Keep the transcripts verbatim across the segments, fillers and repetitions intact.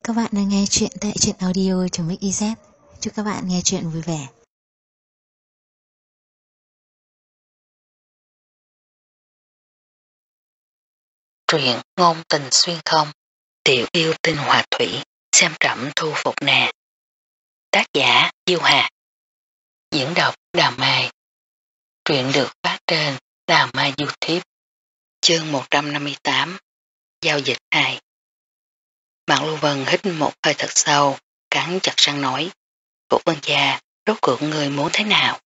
các bạn đang nghe chuyện tại truyện audio.mixyz. Chúc các bạn nghe chuyện vui vẻ. Truyện ngôn tình xuyên không, tiểu yêu tinh hòa thủy, xem trẫm thu phục nè. Tác giả Diêu Hà. Diễn đọc Đào Mai. Truyện được phát trên Đào Mai YouTube. Chương một trăm năm mươi tám. Giao dịch hai. Mạc Lưu Vân hít một hơi thật sâu, cắn chặt răng nói: Vũ Vân gia, rốt cuộc người muốn thế nào?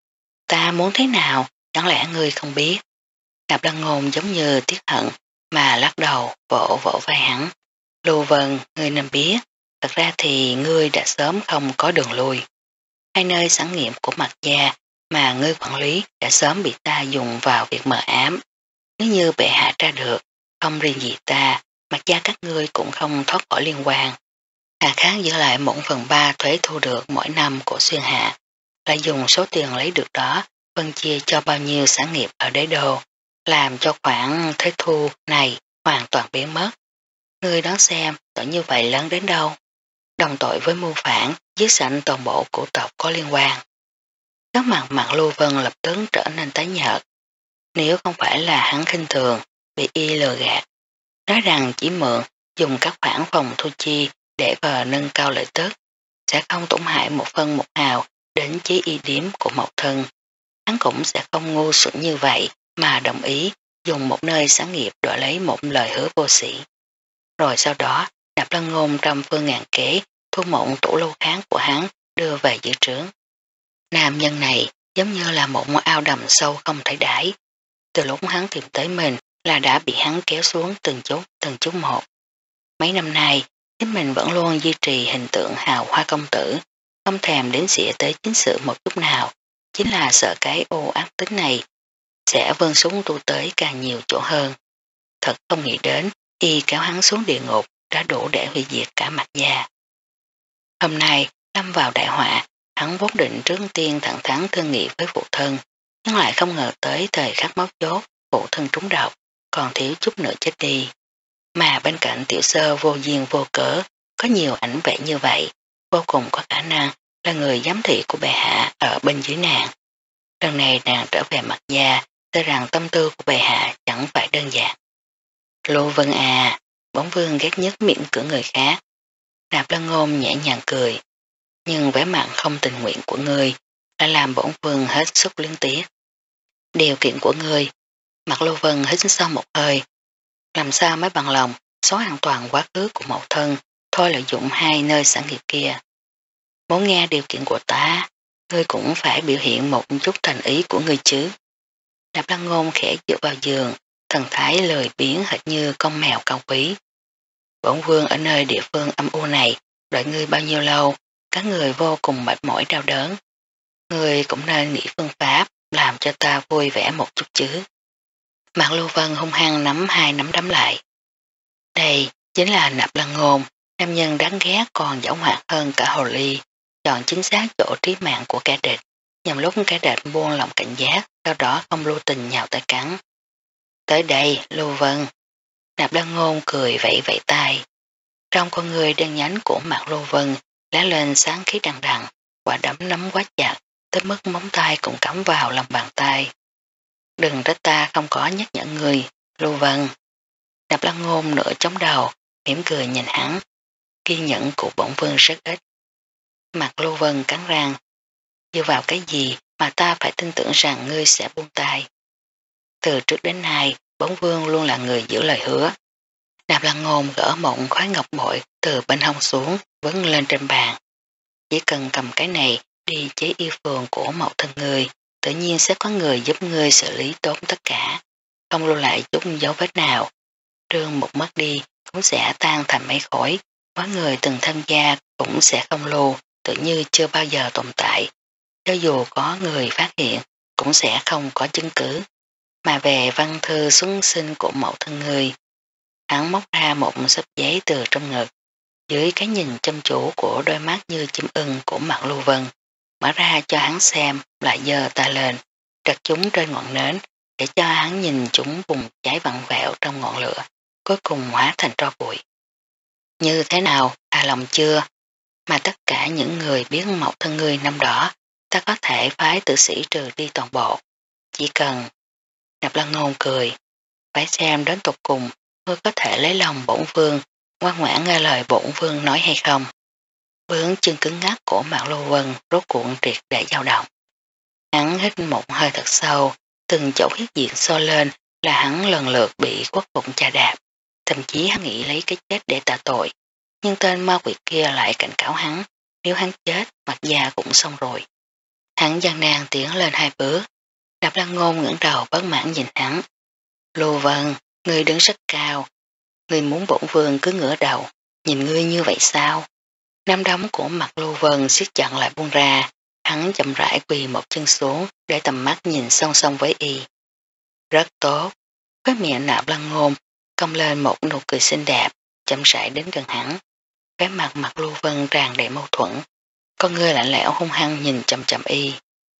Ta muốn thế nào, chẳng lẽ ngươi không biết? Nạp Lăng Ngôn giống như tiếc hận mà lắc đầu vỗ vỗ vai hắn. Lưu Vân, ngươi nên biết, thật ra thì ngươi đã sớm không có đường lui. Hai nơi sản nghiệm của Mạc gia mà ngươi quản lý đã sớm bị ta dùng vào việc mờ ám. Nếu như bệ hạ tra được, không riêng gì ta, Mạc gia các ngươi cũng không thoát khỏi liên quan. Hà khác giữ lại một phần ba thuế thu được mỗi năm của xuyên hạ, lại dùng số tiền lấy được đó phân chia cho bao nhiêu sản nghiệp ở đế đô, làm cho khoản thuế thu này hoàn toàn biến mất. Ngươi đoán xem tội như vậy lớn đến đâu? Đồng tội với mưu phản, giết sạch toàn bộ của tộc có liên quan. Các mặt Mạc Lưu Vân lập tức trở nên tái nhợt. Nếu không phải là hắn khinh thường, bị y lừa gạt, nói rằng chỉ mượn dùng các khoản phòng thu chi để vào nâng cao lợi tức, sẽ không tổn hại một phân một hào đến chí y điếm của mẫu thân. Hắn cũng sẽ không ngu xuẩn như vậy mà đồng ý dùng một nơi sản nghiệp đổi lấy một lời hứa vô sĩ. Rồi sau đó, Nạp Lăng Ngôn trăm phương ngàn kế thu mộng tủ lâu kháng của hắn đưa về giữ trướng. Nam nhân này giống như là một ao đầm sâu không thể đáy. Từ lúc hắn tìm tới mình là đã bị hắn kéo xuống từng chút từng chút một. Mấy năm nay, chính mình vẫn luôn duy trì hình tượng hào hoa công tử, không thèm đến xỉa tới chính sự một chút nào, chính là sợ cái ô ác tính này sẽ vươn súng tu tới càng nhiều chỗ hơn. Thật không nghĩ đến, y kéo hắn xuống địa ngục đã đủ để hủy diệt cả Mạc gia. Hôm nay, lâm vào đại họa, hắn vốn định trước tiên thẳng thắn thương nghị với phụ thân, nhưng lại không ngờ tới thời khắc mấu chốt, phụ thân trúng độc, còn thiếu chút nữa chết đi. Mà bên cạnh tiểu sơ vô duyên vô cớ, có nhiều ảnh vệ như vậy, vô cùng có khả năng là người giám thị của bệ hạ ở bên dưới nàng. Lần này nàng trở về Mạc gia, cho rằng tâm tư của bệ hạ chẳng phải đơn giản. Lưu Vân à, bổn vương ghét nhất miệng cửa người khác. Nạp Lăng Ngôn nhẹ nhàng cười, nhưng vẻ mặt không tình nguyện của ngươi đã làm bổn vương hết sức luyến tiếc. Điều kiện của ngươi, Mạc Lưu Vân hít sâu một hơi, làm sao mới bằng lòng xóa hoàn toàn quá khứ của mẫu thân, thôi lợi dụng hai nơi sản nghiệp kia. Muốn nghe điều kiện của ta, ngươi cũng phải biểu hiện một chút thành ý của ngươi chứ. Nạp Lăng Ngôn khẽ dựa vào giường, thần thái lười biếng hệt như con mèo cao quý. Bổn vương ở nơi địa phương âm u này, đợi ngươi bao nhiêu lâu, các người vô cùng mệt mỏi đau đớn. Ngươi cũng nên nghĩ phương pháp, làm cho ta vui vẻ một chút chứ. Mạc Lưu Vân hung hăng nắm hai nắm đấm lại. Đây chính là Nạp Lăng Ngôn, nam nhân đáng ghét còn giảo hoạt hơn cả hồ ly, chọn chính xác chỗ trí mạng của kẻ địch, nhằm lúc kẻ địch buông lòng cảnh giác, sau đó không lưu tình nhào tới cắn. Tới đây, Lưu Vân. Nạp Lăng Ngôn cười vẫy vẫy tay. Trong con người đen nhánh của Mạc Lưu Vân lá lên sáng khí đằng đằng, quả đấm nắm quá chặt, tới mức móng tay cũng cắm vào lòng bàn tay. Đừng trách ta không có nhắc nhở người, Lưu Vân. Nạp Lăng Ngôn nửa chống đầu, mỉm cười nhìn hắn. Kiên nhẫn của bổn vương rất ít. Mạc Lưu Vân cắn răng. Dựa vào cái gì mà ta phải tin tưởng rằng ngươi sẽ buông tay? Từ trước đến nay, bổn vương luôn là người giữ lời hứa. Nạp Lăng Ngôn gỡ mộng khói ngọc bội từ bên hông xuống, vấn lên trên bàn. Chỉ cần cầm cái này đi chế y phường của mẫu thân người, tự nhiên sẽ có người giúp ngươi xử lý tốt tất cả, không lưu lại chút dấu vết nào. Trương một mất đi cũng sẽ tan thành mấy khối, mỗi người từng tham gia cũng sẽ không lưu, tự như chưa bao giờ tồn tại. Cho dù có người phát hiện, cũng sẽ không có chứng cứ. Mà về văn thư xuân sinh của mẫu thân người, hắn móc ra một sấp giấy từ trong ngực, dưới cái nhìn chăm chú của đôi mắt như chim ưng của Mạc Lưu Vân, mở ra cho hắn xem, lại giơ tay lên, đặt chúng trên ngọn nến, để cho hắn nhìn chúng bùng cháy vặn vẹo trong ngọn lửa, cuối cùng hóa thành tro bụi. Như thế nào, hài lòng chưa? Mà tất cả những người biết mẫu thân ngươi năm đó, ta có thể phái tử sĩ trừ đi toàn bộ. Chỉ cần... Nạp Lan Ngôn cười. Phải xem đến tục cùng, ngươi có thể lấy lòng bổn vương, ngoan ngoãn nghe lời bổn vương nói hay không. Bướng chân cứng ngắc của Mạc Lưu Vân rốt cuộn triệt để dao động. Hắn hít một hơi thật sâu, từng chỗ huyết diện so lên là hắn lần lượt bị quốc phụng chà đạp. Thậm chí hắn nghĩ lấy cái chết để tạ tội. Nhưng tên ma quỷ kia lại cảnh cáo hắn, nếu hắn chết, mặt già cũng xong rồi. Hắn gian nan tiến lên hai bước. Nạp Lan Ngôn ngẩng đầu bất mãn nhìn hắn. Lưu Vân, ngươi đứng rất cao. Ngươi muốn bổn vương cứ ngửa đầu, nhìn ngươi như vậy sao? Nắm đấm của mặt Lưu Vân siết chặt lại buông ra. Hắn chậm rãi quỳ một chân xuống để tầm mắt nhìn song song với y. Rất tốt. Với miệng Nạp Lan Ngôn cong lên một nụ cười xinh đẹp, chậm rãi đến gần hắn. Cái mặt mặt Lưu Vân tràn đầy mâu thuẫn. Con ngươi lạnh lẽo hung hăng nhìn chầm chầm y.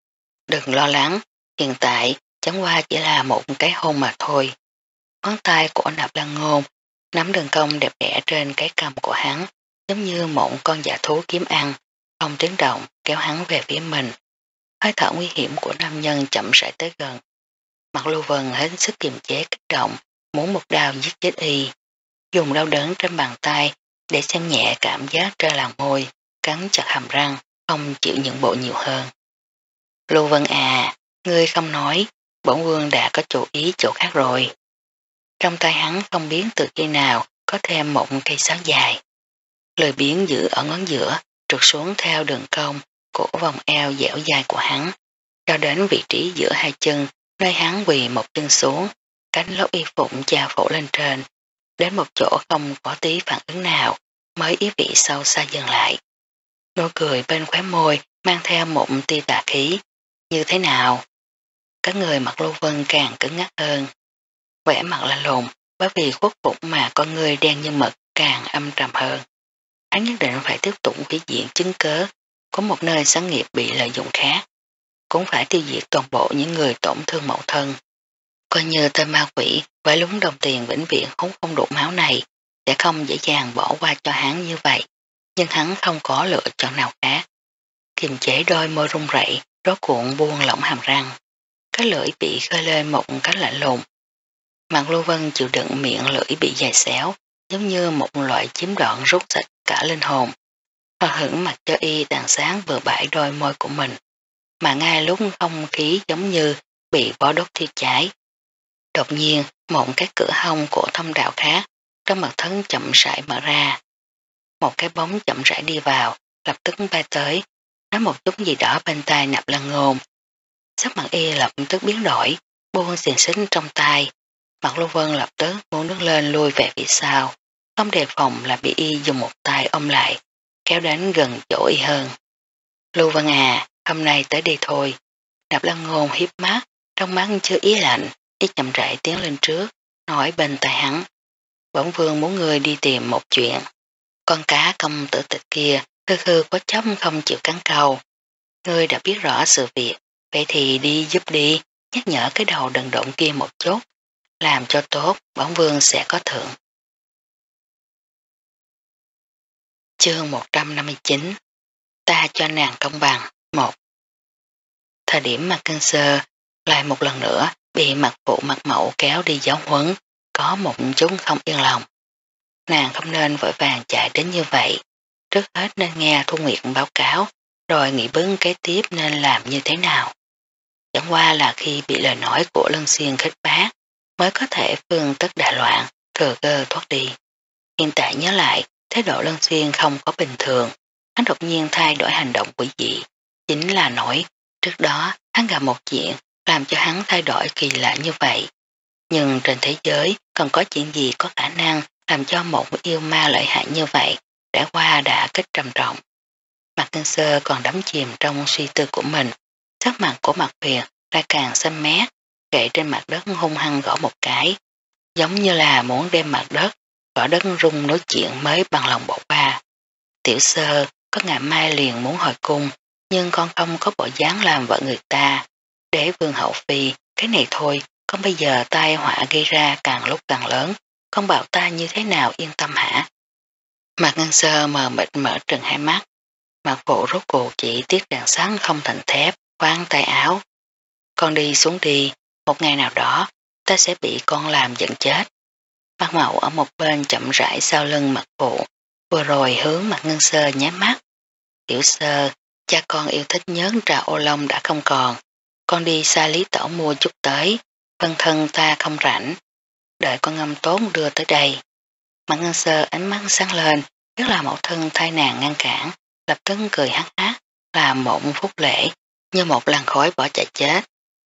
Đừng lo lắng, hiện tại chẳng qua chỉ là một cái hôn mà thôi. Ngón tay của Nạp Lan Ngôn nắm đường cong đẹp đẽ trên cái cằm của hắn, giống như một con dã thú kiếm ăn, không tiếng động kéo hắn về phía mình. Hơi thở nguy hiểm của nam nhân chậm rãi tới gần. Mặt Lưu Vân hết sức kiềm chế kích động, muốn một đao giết chết y. Dùng đau đớn trên bàn tay để xem nhẹ cảm giác trên làn môi, cắn chặt hàm răng, không chịu những bộ nhiều hơn. Lưu Vân à, ngươi không nói, bổn vương đã có chủ ý chỗ khác rồi. Trong tay hắn không biết từ khi nào có thêm một cây sáo dài. Lời biến giữ ở ngón giữa, trượt xuống theo đường cong của vòng eo dẻo dài của hắn, cho đến vị trí giữa hai chân, nơi hắn quỳ một chân xuống, cánh lót y phục chà phủ lên trên, đến một chỗ không có tí phản ứng nào, mới ý vị sâu xa dần lại. Nụ cười bên khóe môi mang theo một tia tà khí. Như thế nào? Các người Mặt Lưu Vân càng cứng ngắc hơn. Vẻ mặt lạnh lùng, bởi vì khuất phục mà con người đen như mực càng âm trầm hơn. Hắn nhất định phải tiếp tục hủy diện chứng cớ, có một nơi sáng nghiệp bị lợi dụng khác. Cũng phải tiêu diệt toàn bộ những người tổn thương mẫu thân. Coi như tên ma quỷ với lúng đồng tiền vĩnh viễn hút không đủ máu này, sẽ không dễ dàng bỏ qua cho hắn như vậy. Nhưng hắn không có lựa chọn nào khác. Kiềm chế đôi môi run rẩy, rốt cuộn buông lỏng hàm răng. Cái lưỡi bị khơi lên một cách lạnh lùng. Mặt Lưu Vân chịu đựng miệng lưỡi bị dài xéo, giống như một loại chiếm đoạn rút sạch cả linh hồn. Họ hững mặt cho y tàn sáng vừa bãi đôi môi của mình, mà ngay lúc không khí giống như bị bó đốt thiêu cháy. Đột nhiên, một cái cửa hông của thông đạo khác, trong mặt thân chậm rãi mở ra. Một cái bóng chậm rãi đi vào, lập tức bay tới, nói một chút gì đó bên tai Nạp Lan Ngôn. Sắc mặt y lập tức biến đổi, buông xiềng xích trong tay. Mặt Lưu Vân lập tức muốn đứng lên lui về phía sau, không đề phòng là bị y dùng một tay ôm lại, kéo đến gần chỗ y hơn. Lưu Vân à, hôm nay tới đây thôi. Nạp Lan Ngôn hiếp mắt, trong mắt chưa ý lạnh, y chậm rãi tiến lên trước, nói bên tai hắn. Bổn vương muốn ngươi đi tìm một chuyện. Con cá công tử tịch kia, khư khư có chấp không chịu cắn câu. Ngươi đã biết rõ sự việc, vậy thì đi giúp đi, nhắc nhở cái đầu đần độn kia một chút. Làm cho tốt, bổn vương sẽ có thưởng. Chương một trăm năm mươi chín. Ta cho nàng công bằng. một. Thời điểm mặt Cân Sơ lại một lần nữa bị mặt phụ mặt mẫu kéo đi giáo huấn, có một chút không yên lòng. Nàng không nên vội vàng chạy đến như vậy, trước hết nên nghe Thu Nguyệt báo cáo, rồi nghĩ bước kế tiếp nên làm như thế nào. Chẳng qua là khi bị lời nói của Lân Xuyên khích bác, mới có thể phương tất đại loạn, thừa cơ thoát đi. Hiện tại nhớ lại, thái độ Lân Xuyên không có bình thường, hắn đột nhiên thay đổi hành động quỷ dị, chính là nổi, trước đó hắn gặp một chuyện làm cho hắn thay đổi kỳ lạ như vậy. Nhưng trên thế giới còn có chuyện gì có khả năng làm cho một yêu ma lợi hại như vậy, đã qua đã kích trầm trọng. Mặt Kinh Sơ còn đắm chìm trong suy tư của mình, sắc mặt của Mạc Huyền lại càng xanh mét, gậy trên mặt đất hung hăng gõ một cái, giống như là muốn đem mặt đất, gõ đất rung nói chuyện mới bằng lòng bỏ qua. Tiểu Sơ có ngày mai liền muốn hồi cung, nhưng con không có bộ dáng làm vợ người ta. Để Vương hậu phi, cái này thôi, con bây giờ tai họa gây ra càng lúc càng lớn, con bảo ta như thế nào yên tâm hả? Mặt Ngân Sơ mờ mịt mở trừng hai mắt, mặt phụ rốt cuộc chỉ tiếc đàn sắn không thành thép, khoan tay áo. Con đi xuống đi, một ngày nào đó, ta sẽ bị con làm giận chết. Mặt Mậu ở một bên chậm rãi sau lưng mặt phụ, vừa rồi hướng mặt Ngân Sơ nháy mắt. Tiểu Sơ, cha con yêu thích nhớn trà ô long đã không còn, con đi xa Lý Tổ mua chút tới, phân thân ta không rảnh, đợi con ngâm tốn đưa tới đây. Mặt Ngân Sơ ánh mắt sáng lên, rất là mẫu thân thay nàng ngăn cản, lập tức cười hắc hắc, làm một phút lễ, như một làn khói bỏ chạy chết.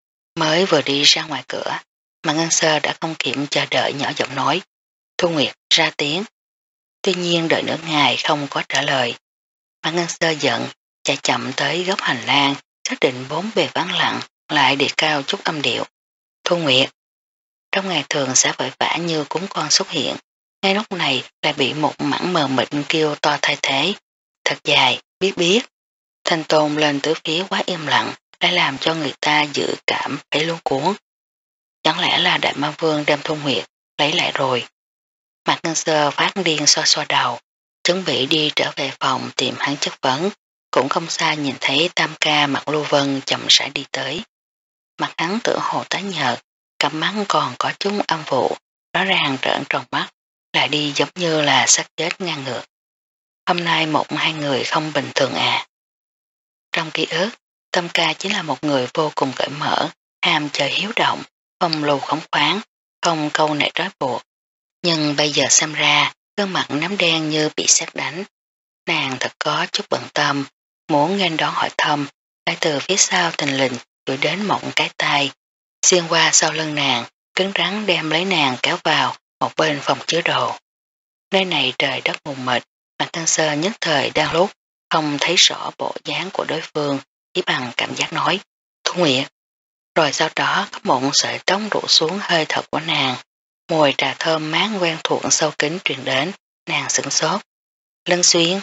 Mới vừa đi ra ngoài cửa, Mặt Ngân Sơ đã không kịp chờ đợi nhỏ giọng nói, Thu Nguyệt ra tiếng. Tuy nhiên đợi nửa ngày không có trả lời. Mặt Ngân Sơ giận, chạy chậm tới góc hành lang, xác định bốn bề vắng lặng, lại đề cao chút âm điệu. Thu Nguyệt. Trong ngày thường sẽ vội vã như cúng con xuất hiện, ngay lúc này lại bị một mảng mờ mịt kêu to thay thế. Thật dài, biết biết. Thanh Tôn lên từ phía quá im lặng, đã làm cho người ta dự cảm phải luống cuốn. Chẳng lẽ là Đại Ma Vương đem Thu Nguyệt lấy lại rồi? Mặt Ngân Sơ phát điên xoa xoa đầu, chuẩn bị đi trở về phòng tìm hắn chất vấn, cũng không xa nhìn thấy Tam Ca mặt Lưu Vân chậm rãi đi tới. Mặt hắn tựa hồ tái nhợt, cặp mắt còn có chút âm vụ, rõ ràng trợn tròn mắt, lại đi giống như là xác chết ngang ngược. Hôm nay một hai người không bình thường à. Trong ký ức, Tam Ca chính là một người vô cùng cởi mở, ham chơi hiếu động, không lưu khống khoáng, không câu nệ trói buộc. Nhưng bây giờ xem ra, gương mặt nắm đen như bị sét đánh. Nàng thật có chút bận tâm, muốn nghênh đón hỏi thăm, lại từ phía sau tình lình chuỗi đến mộng cái tay, xuyên qua sau lưng nàng, cứng rắn đem lấy nàng kéo vào một bên phòng chứa đồ. Nơi này trời đất mù mịt, Mặt Ngân Sơ nhất thời đang lúc, không thấy rõ bộ dáng của đối phương, chỉ bằng cảm giác nói, Thu Nguyệt. Rồi sau đó có một sợi tóc rủ xuống hơi thở của nàng, mùi trà thơm mát quen thuộc sâu kín truyền đến, nàng sửng sốt. Lân Xuyên.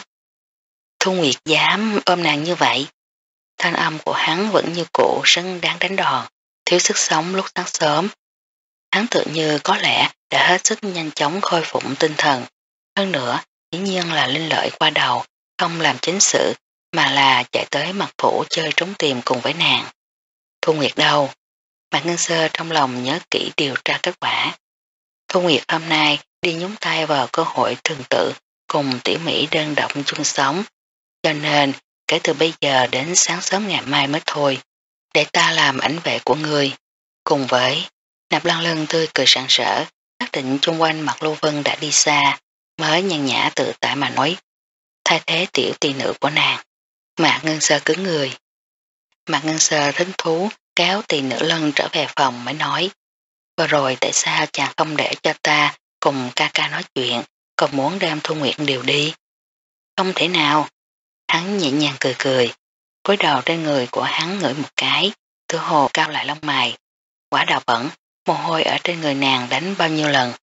Thu Nguyệt dám ôm nàng như vậy. Thanh âm của hắn vẫn như cũ rất đáng đánh đòn, thiếu sức sống lúc sáng sớm. Hắn tự như có lẽ đã hết sức nhanh chóng khôi phục tinh thần. Hơn nữa, dĩ nhiên là linh lợi qua đầu, không làm chính sự, mà là chạy tới mặt phủ chơi trốn tìm cùng với nàng. Thu Nguyệt đâu? Mặt Ngân Sơ trong lòng nhớ kỹ điều tra kết quả. Thu Nguyệt hôm nay đi nhúng tay vào cơ hội thường tự cùng tiểu Mỹ đơn độc chung sống. Cho nên, kể từ bây giờ đến sáng sớm ngày mai mới thôi, để ta làm ảnh vệ của người. Cùng với, Nạp Lăng Lân tươi cười sảng sỡ, xác định chung quanh mặt Lưu Vân đã đi xa, mới nhàn nhã tự tại mà nói, thay thế tiểu tỳ nữ của nàng. Mạc Ngân Sơ cứng người. Mạc Ngân Sơ thính thú, kéo tỳ nữ Lân trở về phòng mới nói, vừa rồi tại sao chàng không để cho ta cùng ca ca nói chuyện, còn muốn đem Thu Nguyệt điều đi? Không thể nào. Hắn nhẹ nhàng cười cười, cúi đầu trên người của hắn ngửi một cái, tựa hồ cao lại lông mày. Quả đào bẩn, mồ hôi ở trên người nàng đánh bao nhiêu lần.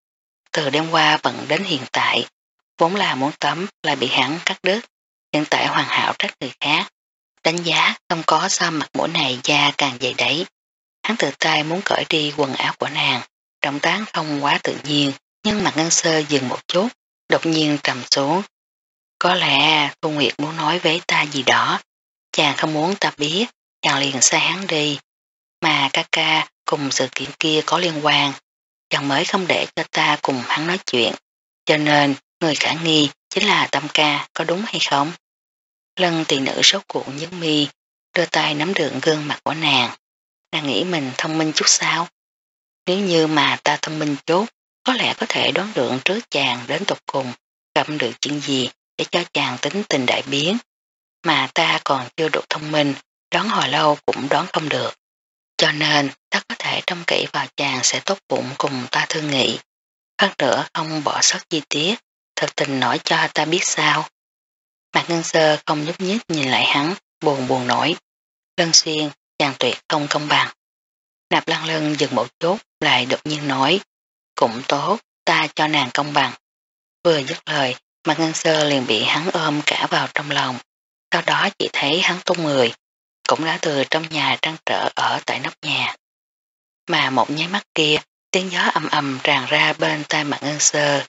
Từ đêm qua bận đến hiện tại, vốn là muốn tắm lại bị hắn cắt đứt, hiện tại hoàn hảo trách người khác. Đánh giá không có sao mặt mũi này da càng dày đấy. Hắn tự tay muốn cởi đi quần áo của nàng, động tác không quá tự nhiên, nhưng Mặt Ngân Sơ dừng một chút, đột nhiên trầm xuống. Có lẽ Thu Nguyệt muốn nói với ta gì đó, chàng không muốn ta biết, chàng liền sai hắn đi, mà ca ca cùng sự kiện kia có liên quan, chàng mới không để cho ta cùng hắn nói chuyện, cho nên người khả nghi chính là Tâm Ca, có đúng hay không? Lân tỳ nữ sốt cuộn nhấn mi, đưa tay nắm được gương mặt của nàng. Nàng nghĩ mình thông minh chút sao? Nếu như mà ta thông minh chút, có lẽ có thể đoán được trước chàng đến tục cùng, gặp được chuyện gì để cho chàng tính tình đại biến. Mà ta còn chưa đủ thông minh, đoán hồi lâu cũng đoán không được. Cho nên ta có thể trông cậy vào chàng sẽ tốt bụng cùng ta thương nghị. Hơn nữa không bỏ sót chi tiết, thật tình nói cho ta biết sao. Mạc Ngân Sơ không nhúc nhích nhìn lại hắn, buồn buồn nổi. Lân Xuyên, chàng tuyệt không công bằng. Nạp Lăng Lân dừng một chút, lại đột nhiên nói, cũng tốt, ta cho nàng công bằng. Vừa dứt lời, Mạc Ngân Sơ liền bị hắn ôm cả vào trong lòng. Sau đó chỉ thấy hắn tung người, cũng đã từ trong nhà trăn trở ở tại nóc nhà. Mà một nháy mắt kia, tiếng gió ầm ầm tràn ra bên tai Mạc Ngân Sơ.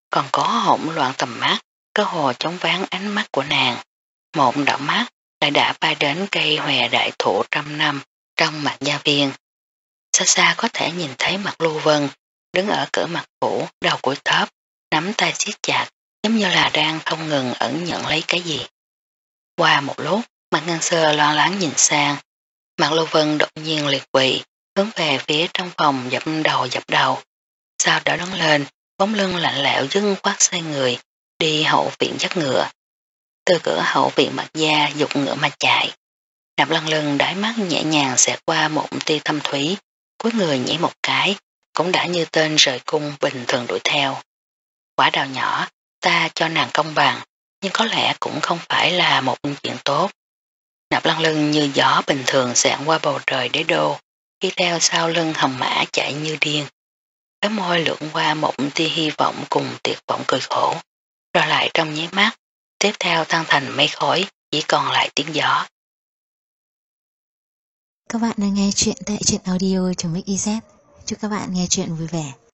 còn có hỗn loạn tầm mắt, cơ hồ chống ván ánh mắt của nàng. Một đảo mắt lại đã bay đến cây hòe đại thụ trăm năm trong mặt gia viên. Xa xa có thể nhìn thấy mặt Lưu Vân, đứng ở cửa mặt phủ, đầu cúi thấp, nắm tay siết chặt, giống như là đang không ngừng ẩn nhận lấy cái gì. Qua một lúc, mặt Ngân Sơ lo lắng nhìn sang, mặt Lưu Vân đột nhiên liệt quỵ, hướng về phía trong phòng dập đầu dập đầu. Sau đó đứng lên, bóng lưng lạnh lẽo dưng khoát xoay người, đi hậu viện dắt ngựa. Từ cửa hậu viện Mạc gia dục ngựa mà chạy. Nạp Lăng Lưng đáy mắt nhẹ nhàng xẹt qua một tia thâm thúy, cuối người nhảy một cái, cũng đã như tên rời cung bình thường đuổi theo. Quả đào nhỏ, ta cho nàng công bằng, nhưng có lẽ cũng không phải là một chuyện tốt. Nạp Lăng Lưng như gió bình thường xẹn qua bầu trời đế đô, khi theo sau lưng hồng mã chạy như điên. Cái môi lượn qua một tia hy vọng cùng tuyệt vọng cười khổ, rồi lại trong nháy mắt, tiếp theo tan thành mây khói, chỉ còn lại tiếng gió. Các bạn đang nghe chuyện tại truyện audio.mixyz. Chúc các bạn nghe chuyện vui vẻ.